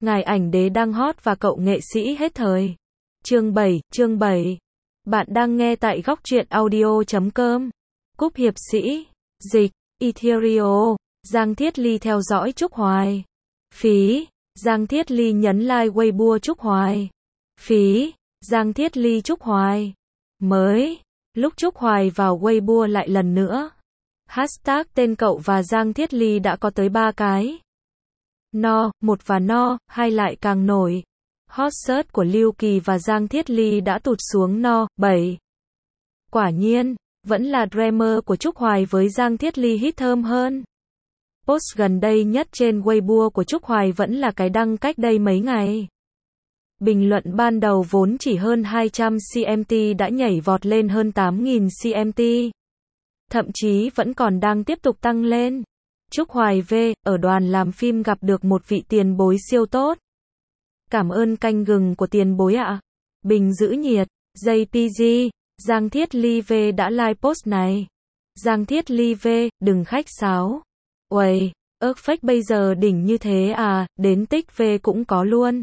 Ngài ảnh đế đang hot và cậu nghệ sĩ hết thời. Chương 7. Bạn đang nghe tại góc truyện audio.com. Cúp hiệp sĩ. Dịch. Ethereal. Giang Thiết Ly theo dõi Trúc Hoài. Phí. Giang Thiết Ly nhấn like Weibo Trúc Hoài. Phí. Giang Thiết Ly Trúc Hoài. Mới. Lúc Trúc Hoài vào Weibo lại lần nữa. Hashtag tên cậu và Giang Thiết Ly đã có tới 3 cái. No, 1 và No, 2 lại càng nổi. Hot search của Lưu Kỳ và Giang Thiết Ly đã tụt xuống No, 7. Quả nhiên, vẫn là Dreamer của Trúc Hoài với Giang Thiết Ly hit thơm hơn. Post gần đây nhất trên Weibo của Trúc Hoài vẫn là cái đăng cách đây mấy ngày. Bình luận ban đầu vốn chỉ hơn 200 CMT đã nhảy vọt lên hơn 8.000 CMT. Thậm chí vẫn còn đang tiếp tục tăng lên. Trúc Hoài V, ở đoàn làm phim gặp được một vị tiền bối siêu tốt. Cảm ơn canh gừng của tiền bối ạ. Bình giữ nhiệt, JPG, Giang Thiết Ly V đã like post này. Giang Thiết Ly V, đừng khách sáo. Uầy, ớt fake bây giờ đỉnh như thế à, đến tích V cũng có luôn.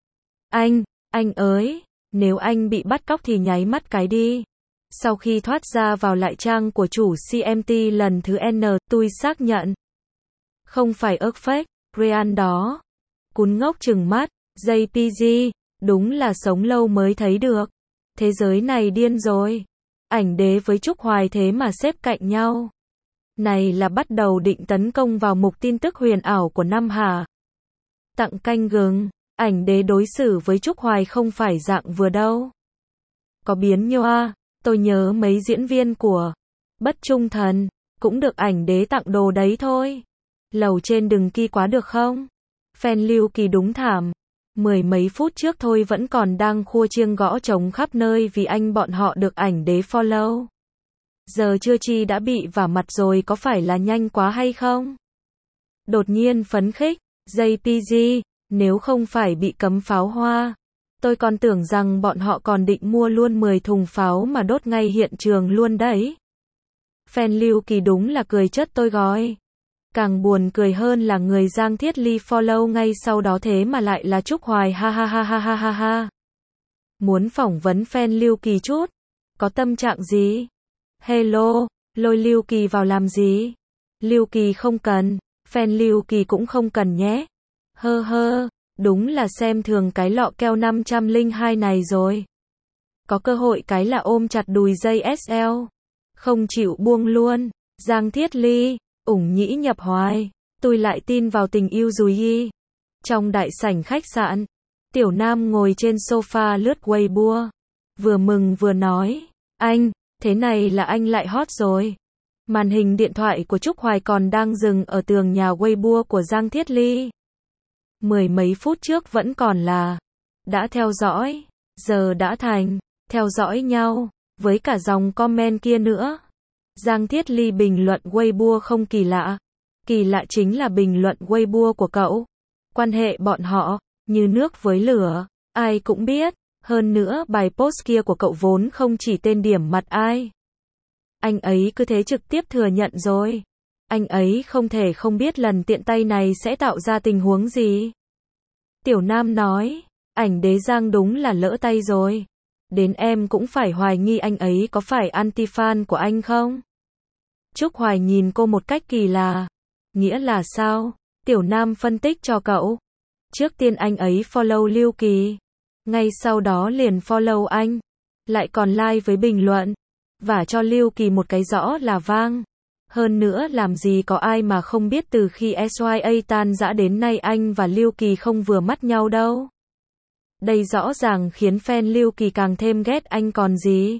Anh ơi, nếu anh bị bắt cóc thì nháy mắt cái đi. Sau khi thoát ra vào lại trang của chủ CMT lần thứ N, tôi xác nhận. Không phải ớt fake, real đó. Cún ngốc trừng mắt, JPG, đúng là sống lâu mới thấy được. Thế giới này điên rồi. Ảnh đế với Trúc Hoài thế mà xếp cạnh nhau. Này là bắt đầu định tấn công vào mục tin tức huyền ảo của năm hả? Tặng canh gừng, ảnh đế đối xử với Trúc Hoài không phải dạng vừa đâu. Có biến nhоа, tôi nhớ mấy diễn viên của Bất Trung Thần, cũng được ảnh đế tặng đồ đấy thôi. Lầu trên đừng ki quá được không? Fan Lưu Kỳ đúng thảm. Mười mấy phút trước thôi vẫn còn đang khua chiêng gõ trống khắp nơi vì anh bọn họ được ảnh đế follow. Giờ chưa chi đã bị vả mặt rồi, có phải là nhanh quá hay không? Đột nhiên phấn khích, JPG, nếu không phải bị cấm pháo hoa, tôi còn tưởng rằng bọn họ còn định mua luôn 10 thùng pháo mà đốt ngay hiện trường luôn đấy. Fan Lưu Kỳ đúng là cười chất tôi gói. Càng buồn cười hơn là người Giang Thiết Ly follow ngay sau đó thế mà lại là Trúc Hoài, ha ha ha ha ha ha ha. Muốn phỏng vấn fan Lưu Kỳ chút. Có tâm trạng gì? Hello, lôi Lưu Kỳ vào làm gì? Lưu Kỳ không cần, fan Lưu Kỳ cũng không cần nhé. Hơ, đúng là xem thường cái lọ keo 502 này rồi. Có cơ hội cái là ôm chặt đùi dây SL. Không chịu buông luôn. Giang Thiết Ly, ủng nhĩ nhập hoài. Tôi lại tin vào tình yêu rồi y. Trong đại sảnh khách sạn, Tiểu Nam ngồi trên sofa lướt Weibo. Vừa mừng vừa nói, anh, thế này là anh lại hot rồi. Màn hình điện thoại của Trúc Hoài còn đang dừng ở tường nhà Weibo của Giang Thiết Ly. Mười mấy phút trước vẫn còn là đã theo dõi, giờ đã thành theo dõi nhau, với cả dòng comment kia nữa. Giang Thiết Ly bình luận Weibo không kỳ lạ. Kỳ lạ chính là bình luận Weibo của cậu. Quan hệ bọn họ như nước với lửa, ai cũng biết. Hơn nữa bài post kia của cậu vốn không chỉ tên điểm mặt ai. Anh ấy cứ thế trực tiếp thừa nhận rồi. Anh ấy không thể không biết lần tiện tay này sẽ tạo ra tình huống gì. Tiểu Nam nói, ảnh đế Giang đúng là lỡ tay rồi. Đến em cũng phải hoài nghi anh ấy có phải anti-fan của anh không? Trúc Hoài nhìn cô một cách kỳ lạ. Nghĩa là sao? Tiểu Nam phân tích cho cậu. Trước tiên anh ấy follow Lưu Kỳ. Ngay sau đó liền follow anh. Lại còn like với bình luận. Và cho Lưu Kỳ một cái rõ là vang. Hơn nữa làm gì có ai mà không biết từ khi SYA tan rã đến nay anh và Lưu Kỳ không vừa mắt nhau đâu. Đây rõ ràng khiến fan Lưu Kỳ càng thêm ghét anh còn gì.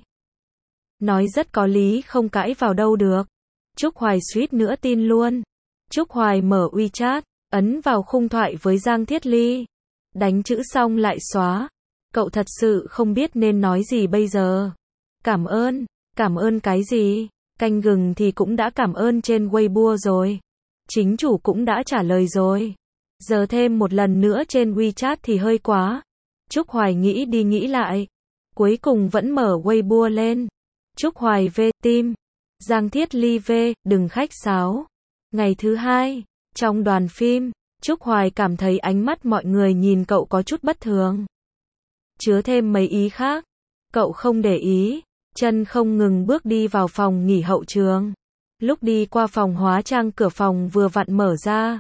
Nói rất có lý, không cãi vào đâu được. Trúc Hoài suýt nữa tin luôn. Trúc Hoài mở WeChat, ấn vào khung thoại với Giang Thiết Ly. Đánh chữ xong lại xóa. Cậu thật sự không biết nên nói gì bây giờ. Cảm ơn cái gì? Canh gừng thì cũng đã cảm ơn trên Weibo rồi. Chính chủ cũng đã trả lời rồi. Giờ thêm một lần nữa trên WeChat thì hơi quá. Trúc Hoài nghĩ đi nghĩ lại. Cuối cùng vẫn mở Weibo lên. Trúc Hoài V, tim. Giang Thiết Ly V, đừng khách sáo. Ngày thứ 2, trong đoàn phim, Trúc Hoài cảm thấy ánh mắt mọi người nhìn cậu có chút bất thường. Chứa thêm mấy ý khác. Cậu không để ý, chân không ngừng bước đi vào phòng nghỉ hậu trường. Lúc đi qua phòng hóa trang cửa phòng vừa vặn mở ra.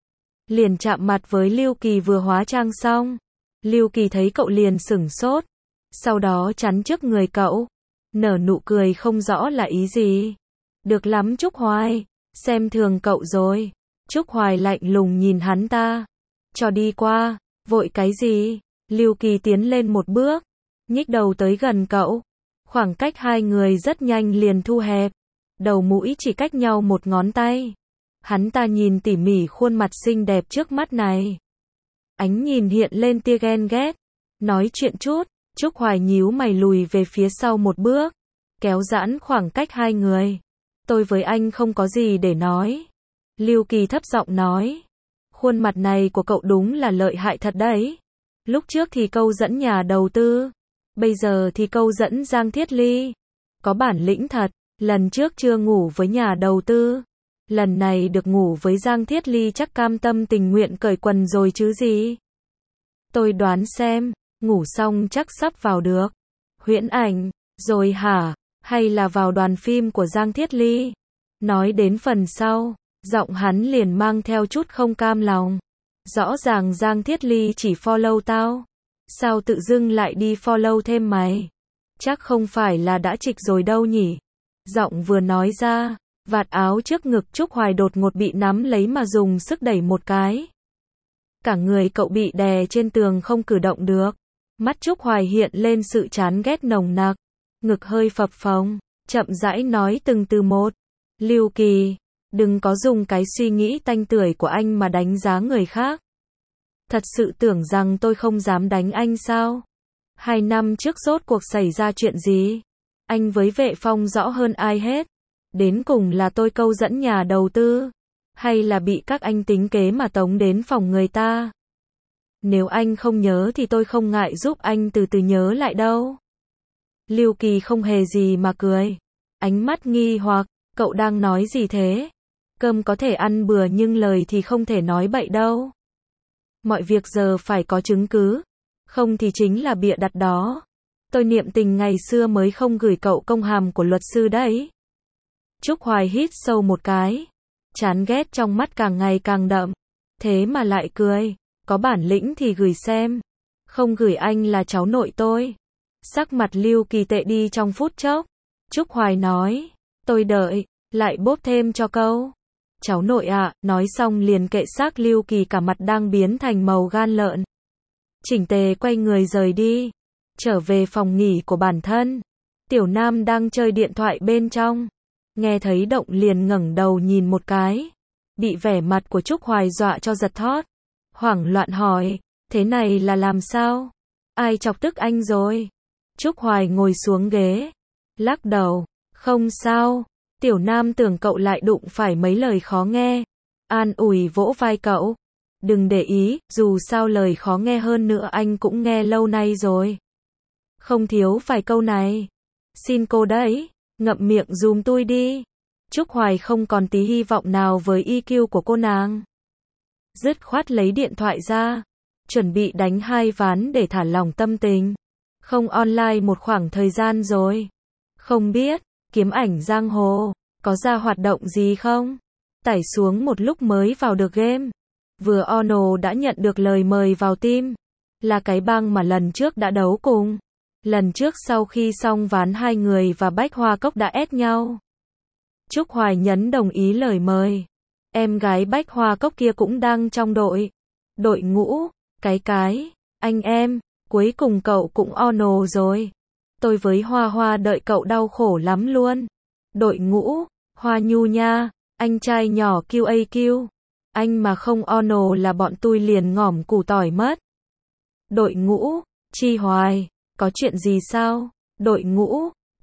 Liền chạm mặt với Lưu Kỳ vừa hóa trang xong. Lưu Kỳ thấy cậu liền sửng sốt. Sau đó chắn trước người cậu. Nở nụ cười không rõ là ý gì. Được lắm Trúc Hoài, xem thường cậu rồi. Trúc Hoài lạnh lùng nhìn hắn ta. Cho đi qua, vội cái gì? Lưu Kỳ tiến lên một bước, nhích đầu tới gần cậu. Khoảng cách hai người rất nhanh liền thu hẹp. Đầu mũi chỉ cách nhau một ngón tay. Hắn ta nhìn tỉ mỉ khuôn mặt xinh đẹp trước mắt này. Ánh nhìn hiện lên tia ghen ghét. Nói chuyện chút, Trúc Hoài nhíu mày lùi về phía sau một bước. Kéo giãn khoảng cách hai người. Tôi với anh không có gì để nói. Lưu Kỳ thấp giọng nói. Khuôn mặt này của cậu đúng là lợi hại thật đấy. Lúc trước thì câu dẫn nhà đầu tư. Bây giờ thì câu dẫn Giang Thiết Ly. Có bản lĩnh thật. Lần trước chưa ngủ với nhà đầu tư. Lần này được ngủ với Giang Thiết Ly chắc cam tâm tình nguyện cởi quần rồi chứ gì. Tôi đoán xem. Ngủ xong chắc sắp vào được. Huyễn ảnh. Rồi hả? Hay là vào đoàn phim của Giang Thiết Ly? Nói đến phần sau, giọng hắn liền mang theo chút không cam lòng. Rõ ràng Giang Thiết Ly chỉ follow tao. Sao tự dưng lại đi follow thêm mày? Chắc không phải là đã trịch rồi đâu nhỉ? Giọng vừa nói ra, vạt áo trước ngực Trúc Hoài đột ngột bị nắm lấy mà dùng sức đẩy một cái. Cả người cậu bị đè trên tường không cử động được. Mắt Trúc Hoài hiện lên sự chán ghét nồng nặc. Ngực hơi phập phồng, chậm rãi nói từng từ một. Lưu Kỳ, đừng có dùng cái suy nghĩ tanh tưởi của anh mà đánh giá người khác. Thật sự tưởng rằng tôi không dám đánh anh sao? 2 năm trước rốt cuộc xảy ra chuyện gì? Anh với Vệ Phong rõ hơn ai hết. Đến cùng là tôi câu dẫn nhà đầu tư, hay là bị các anh tính kế mà tống đến phòng người ta? Nếu anh không nhớ thì tôi không ngại giúp anh từ từ nhớ lại đâu. Lưu Kỳ không hề gì mà cười. Ánh mắt nghi hoặc, cậu đang nói gì thế? Cơm có thể ăn bừa nhưng lời thì không thể nói bậy đâu. Mọi việc giờ phải có chứng cứ. Không thì chính là bịa đặt đó. Tôi niệm tình ngày xưa mới không gửi cậu công hàm của luật sư đấy. Trúc Hoài hít sâu một cái. Chán ghét trong mắt càng ngày càng đậm. Thế mà lại cười. Có bản lĩnh thì gửi xem. Không gửi anh là cháu nội tôi. Sắc mặt Lưu Kỳ tệ đi trong phút chốc. Trúc Hoài nói. Tôi đợi. Lại bóp thêm cho câu. Cháu nội ạ. Nói xong liền kệ xác Lưu Kỳ cả mặt đang biến thành màu gan lợn. Chỉnh tề quay người rời đi. Trở về phòng nghỉ của bản thân. Tiểu Nam đang chơi điện thoại bên trong. Nghe thấy động liền ngẩng đầu nhìn một cái. Bị vẻ mặt của Trúc Hoài dọa cho giật thót. Hoảng loạn hỏi. Thế này là làm sao? Ai chọc tức anh rồi? Trúc Hoài ngồi xuống ghế. Lắc đầu. Không sao. Tiểu Nam tưởng cậu lại đụng phải mấy lời khó nghe. An ủi vỗ vai cậu. Đừng để ý, dù sao lời khó nghe hơn nữa anh cũng nghe lâu nay rồi. Không thiếu phải câu này. Xin cô đấy, ngậm miệng dùm tôi đi. Trúc Hoài không còn tí hy vọng nào với EQ của cô nàng. Dứt khoát lấy điện thoại ra. Chuẩn bị đánh 2 ván để thả lỏng tâm tình. Không online một khoảng thời gian rồi. Không biết, kiếm ảnh giang hồ, có ra hoạt động gì không? Tải xuống một lúc mới vào được game. Vừa Ono đã nhận được lời mời vào team. Là cái bang mà lần trước đã đấu cùng. Lần trước sau khi xong ván 2 người và Bách Hoa Cốc đã ép nhau. Trúc Hoài nhấn đồng ý lời mời. Em gái Bách Hoa Cốc kia cũng đang trong đội ngũ. Anh em, cuối cùng cậu cũng Ono rồi. Tôi với Hoa Hoa đợi cậu đau khổ lắm luôn. Đội ngũ, Hoa Nhu nha, anh trai nhỏ QAQ. Anh mà không Ono là bọn tôi liền ngỏm củ tỏi mất. Đội ngũ, Chi Hoài, có chuyện gì sao? Đội ngũ,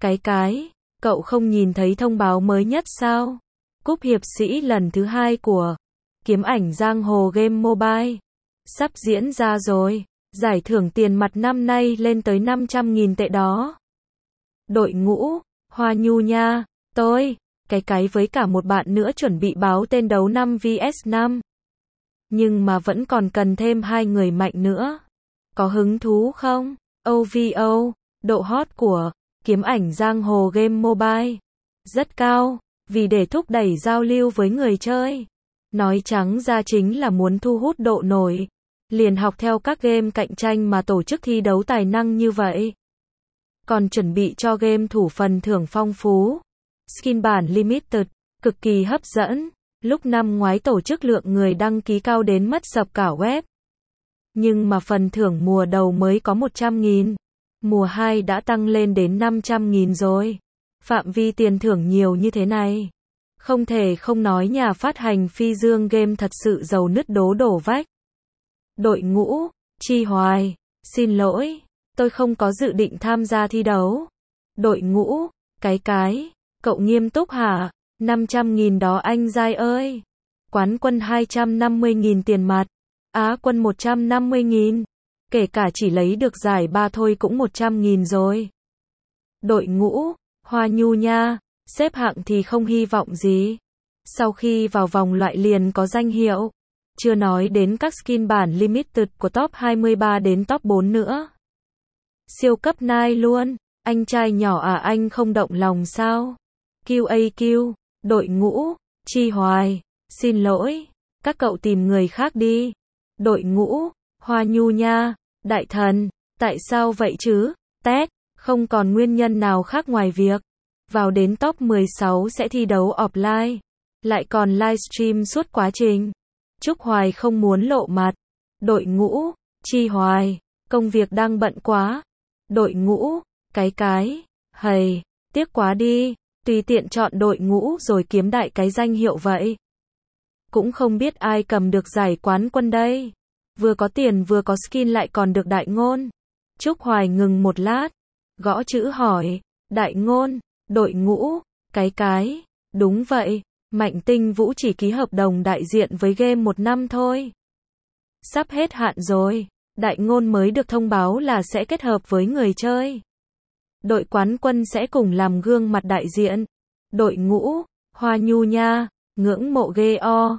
cậu không nhìn thấy thông báo mới nhất sao? Cúp hiệp sĩ lần thứ 2 của Kiếm ảnh giang hồ game mobile sắp diễn ra rồi. Giải thưởng tiền mặt năm nay lên tới 500.000 tệ đó. Đội ngũ, Hoa Nhu nha, tôi, với cả một bạn nữa chuẩn bị báo tên đấu 5 vs 5. Nhưng mà vẫn còn cần thêm 2 người mạnh nữa. Có hứng thú không? OVO, độ hot của kiếm ảnh giang hồ game mobile rất cao, vì để thúc đẩy giao lưu với người chơi. Nói trắng ra chính là muốn thu hút độ nổi. Liền học theo các game cạnh tranh mà tổ chức thi đấu tài năng như vậy. Còn chuẩn bị cho game thủ phần thưởng phong phú. Skin bản limited, cực kỳ hấp dẫn. Lúc năm ngoái tổ chức lượng người đăng ký cao đến mất sập cả web. Nhưng mà phần thưởng mùa đầu mới có 100.000. Mùa 2 đã tăng lên đến 500.000 rồi. Phạm vi tiền thưởng nhiều như thế này. Không thể không nói nhà phát hành Phi Dương Game thật sự giàu nứt đổ vách. Đội ngũ, Chi Hoài, xin lỗi, tôi không có dự định tham gia thi đấu. Đội ngũ, cái, cậu nghiêm túc hả? 500.000 đó anh giai ơi. Quán quân 250.000 tiền mặt. Á quân 150.000. Kể cả chỉ lấy được giải 3 thôi cũng 100.000 rồi. Đội ngũ, Hoa Nhu nha, xếp hạng thì không hy vọng gì. Sau khi vào vòng loại liền có danh hiệu. Chưa nói đến các skin bản limited của top 23 đến top 4 nữa. Siêu cấp nai luôn, anh trai nhỏ à, anh không động lòng sao? QAQ, đội ngũ, Chi Hoài, xin lỗi, các cậu tìm người khác đi. Đội ngũ, Hoa Nhu nha, đại thần, tại sao vậy chứ? Tét, không còn nguyên nhân nào khác ngoài việc vào đến top 16 sẽ thi đấu offline, lại còn livestream suốt quá trình. Trúc Hoài không muốn lộ mặt. Đội ngũ, Chi Hoài, công việc đang bận quá. Đội ngũ, cái, hầy, tiếc quá đi, tùy tiện chọn đội ngũ rồi kiếm đại cái danh hiệu vậy. Cũng không biết ai cầm được giải quán quân đây. Vừa có tiền vừa có skin lại còn được đại ngôn. Trúc Hoài ngừng một lát, gõ chữ hỏi, đại ngôn, đội ngũ, cái, đúng vậy. Mạnh Tinh Vũ chỉ ký hợp đồng đại diện với game 1 năm thôi. Sắp hết hạn rồi, đại ngôn mới được thông báo là sẽ kết hợp với người chơi. Đội quán quân sẽ cùng làm gương mặt đại diện. Đội ngũ, Hoa Nhu nha, ngưỡng mộ ghê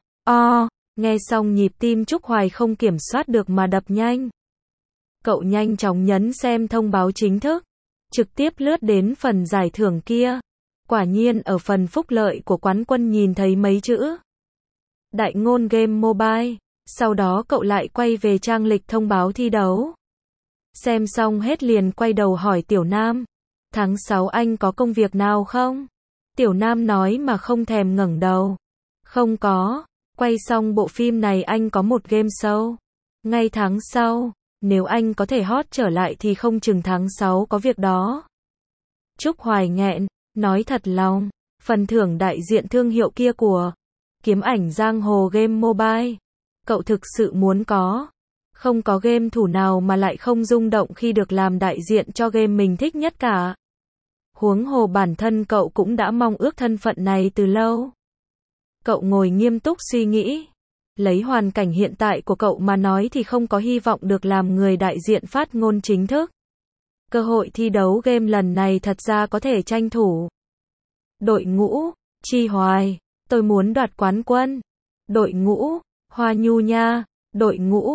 nghe xong nhịp tim Trúc Hoài không kiểm soát được mà đập nhanh. Cậu nhanh chóng nhấn xem thông báo chính thức, trực tiếp lướt đến phần giải thưởng kia. Quả nhiên ở phần phúc lợi của quán quân nhìn thấy mấy chữ đại ngôn game mobile. Sau đó cậu lại quay về trang lịch thông báo thi đấu. Xem xong hết liền quay đầu hỏi Tiểu Nam, tháng 6 anh có công việc nào không? Tiểu Nam nói mà không thèm ngẩng đầu. Không có, quay xong bộ phim này anh có một game show. Ngay tháng sau, nếu anh có thể hot trở lại thì không chừng tháng 6 có việc đó. Trúc Hoài nghẹn, nói thật lòng, phần thưởng đại diện thương hiệu kia của kiếm ảnh giang hồ game mobile. Cậu thực sự muốn có. Không có game thủ nào mà lại không rung động khi được làm đại diện cho game mình thích nhất cả. Huống hồ bản thân cậu cũng đã mong ước thân phận này từ lâu. Cậu ngồi nghiêm túc suy nghĩ. Lấy hoàn cảnh hiện tại của cậu mà nói thì không có hy vọng được làm người đại diện phát ngôn chính thức. Cơ hội thi đấu game lần này thật ra có thể tranh thủ. Đội ngũ, Chi Hoài, tôi muốn đoạt quán quân. Đội ngũ, Hoa Nhu nha, đội ngũ,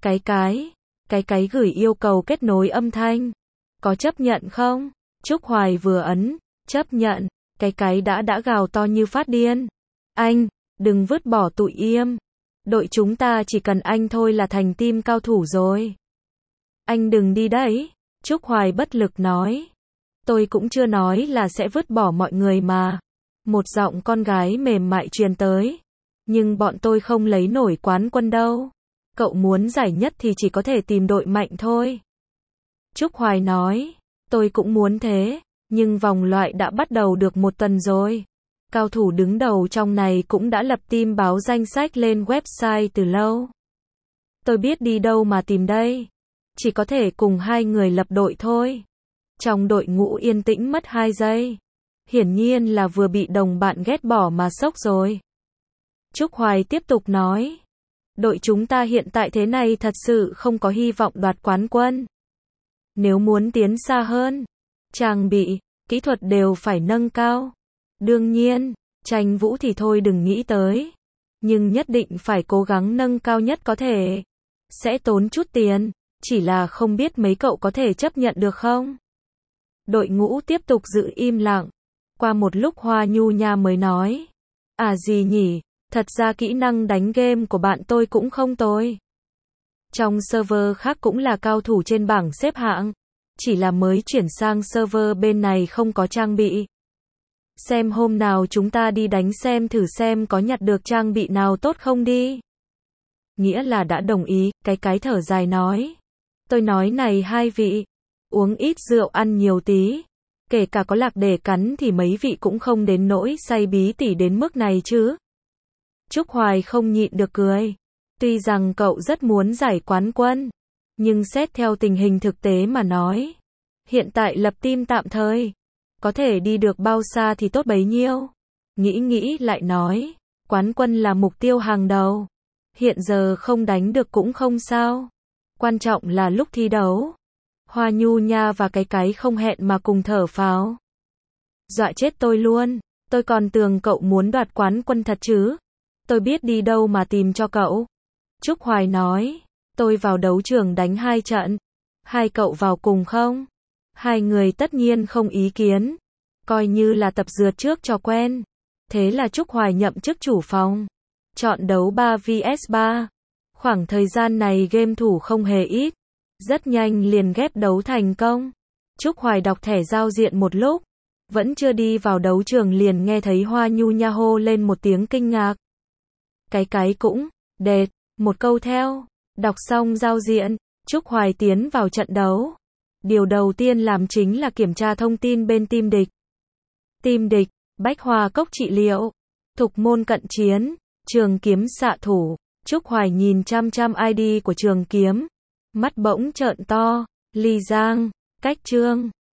cái gửi yêu cầu kết nối âm thanh. Có chấp nhận không? Trúc Hoài vừa ấn, chấp nhận, cái đã gào to như phát điên. Anh, đừng vứt bỏ tụi im. Đội chúng ta chỉ cần anh thôi là thành team cao thủ rồi. Anh đừng đi đấy. Trúc Hoài bất lực nói. Tôi cũng chưa nói là sẽ vứt bỏ mọi người mà. Một giọng con gái mềm mại truyền tới. Nhưng bọn tôi không lấy nổi quán quân đâu. Cậu muốn giải nhất thì chỉ có thể tìm đội mạnh thôi. Trúc Hoài nói. Tôi cũng muốn thế. Nhưng vòng loại đã bắt đầu được 1 tuần rồi. Cao thủ đứng đầu trong này cũng đã lập team báo danh sách lên website từ lâu. Tôi biết đi đâu mà tìm đây. Chỉ có thể cùng 2 người lập đội thôi. Trong đội ngũ yên tĩnh mất 2 giây. Hiển nhiên là vừa bị đồng bạn ghét bỏ mà sốc rồi. Trúc Hoài tiếp tục nói. Đội chúng ta hiện tại thế này thật sự không có hy vọng đoạt quán quân. Nếu muốn tiến xa hơn, trang bị, kỹ thuật đều phải nâng cao. Đương nhiên, tranh vũ thì thôi đừng nghĩ tới. nhưng nhất định phải cố gắng nâng cao nhất có thể. Sẽ tốn chút tiền, chỉ là không biết mấy cậu có thể chấp nhận được không? Đội ngũ tiếp tục giữ im lặng. Qua một lúc Hoa Nhu Nha mới nói. À gì nhỉ, thật ra kỹ năng đánh game của bạn tôi cũng không tồi. Trong server khác cũng là cao thủ trên bảng xếp hạng. Chỉ là mới chuyển sang server bên này không có trang bị. Xem hôm nào chúng ta đi đánh xem thử xem có nhặt được trang bị nào tốt không đi. Nghĩa là đã đồng ý, cái thở dài nói. Tôi nói này hai vị, uống ít rượu ăn nhiều tí. Kể cả có lạc để cắn thì mấy vị cũng không đến nỗi say bí tỉ đến mức này chứ. Trúc Hoài không nhịn được cười. Tuy rằng cậu rất muốn giải quán quân, nhưng xét theo tình hình thực tế mà nói, hiện tại lập team tạm thời, có thể đi được bao xa thì tốt bấy nhiêu. Nghĩ lại nói, quán quân là mục tiêu hàng đầu. Hiện giờ không đánh được cũng không sao. Quan trọng là lúc thi đấu. Hoa Nhu Nha và cái không hẹn mà cùng thở phào. Dọa chết tôi luôn. Tôi còn tưởng cậu muốn đoạt quán quân thật chứ. Tôi biết đi đâu mà tìm cho cậu. Trúc Hoài nói, tôi vào đấu trường đánh 2 trận. Hai cậu vào cùng không? Hai người tất nhiên không ý kiến. Coi như là tập dượt trước cho quen. Thế là Trúc Hoài nhậm chức chủ phòng. Chọn đấu 3 vs 3. Khoảng thời gian này game thủ không hề ít. Rất nhanh liền ghép đấu thành công. Trúc Hoài đọc thẻ giao diện một lúc. Vẫn chưa đi vào đấu trường liền nghe thấy Hoa Nhu Nha hô lên một tiếng kinh ngạc. Cái cũng, đệt, một câu theo. Đọc xong giao diện, Trúc Hoài tiến vào trận đấu. Điều đầu tiên làm chính là kiểm tra thông tin bên team địch. Team địch, Bách Hoa Cốc trị liệu, Thục Môn cận chiến, Trường Kiếm xạ thủ. Trúc Hoài nhìn chăm ID của Trường Kiếm. Mắt bỗng trợn to, Ly Giang, Cách Trương,